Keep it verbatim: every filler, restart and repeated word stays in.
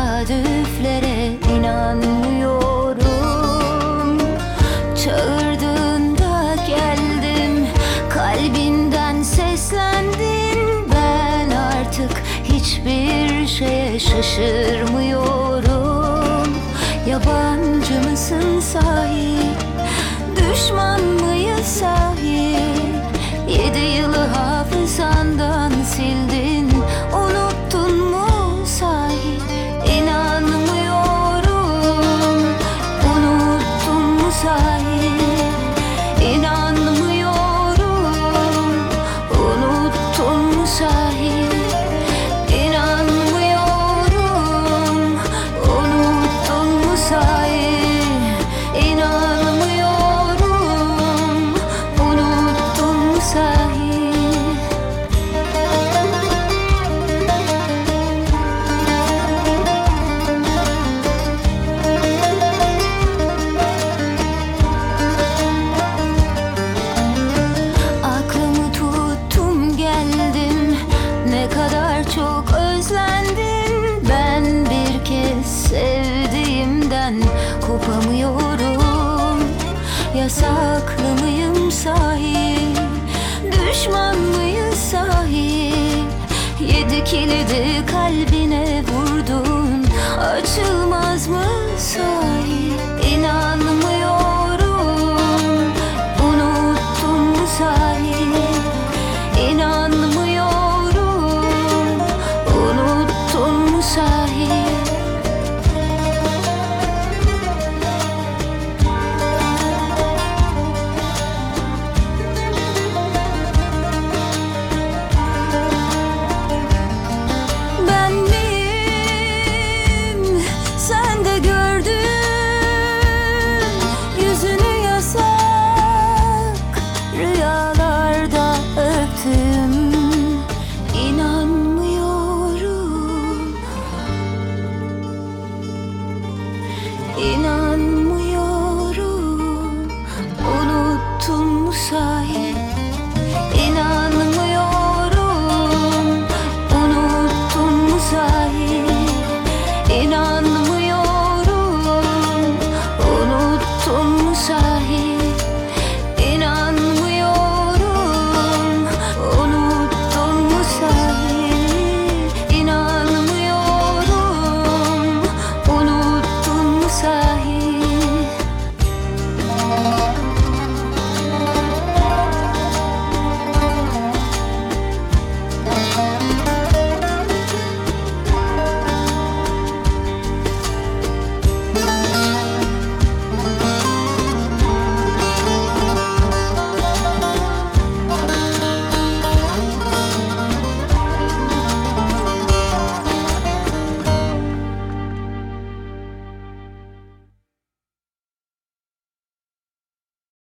tesadüflere inanmıyorum. Çağırdığında geldim, kalbinden seslendin. Ben artık hiçbir şeye şaşırmıyorum. Yabancı mısın sahi, düşman mıyız sahi? Yedi yılı hafızandan sildin, unuttun mu sahi? İnanmıyorum, unuttun mu sahi? İnanmıyorum, unuttun mu sahi? İnanmıyorum, unuttun mu sahi? İnanmıyorum, unuttun mu sahi? Aklımı tuttum geldim, ne kadar çok özlendim. Ben bir kez sevdiğimden kopamıyorum. Yasaklı mıyım sahi, düşman mıyız sahi? Yedi kilidi kalbine vurdum.